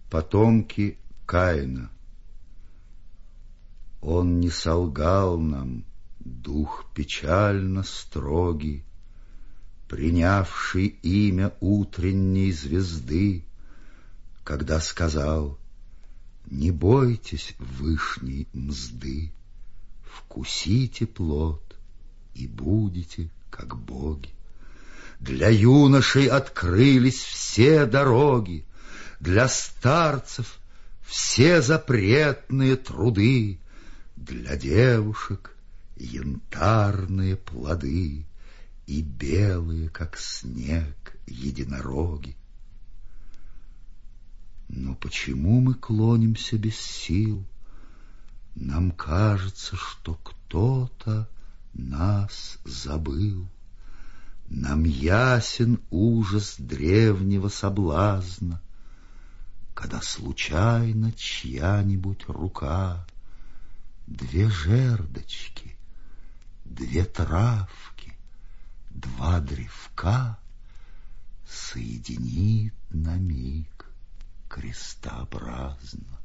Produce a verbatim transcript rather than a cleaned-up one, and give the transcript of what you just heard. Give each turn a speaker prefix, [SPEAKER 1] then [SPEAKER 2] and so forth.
[SPEAKER 1] Потомки Каина. Он не солгал нам, дух печально строгий, принявший имя утренней звезды, когда сказал: не бойтесь вышней мзды, вкусите плод и будете как боги. Для юношей открылись все дороги, для старцев все запретные труды, для девушек янтарные плоды и белые, как снег, единороги. Но почему мы клонимся без сил? Нам кажется, что кто-то нас забыл. Нам ясен ужас древнего соблазна, когда случайно чья-нибудь рука две жердочки, две травки, два древка соединит на миг крестообразно.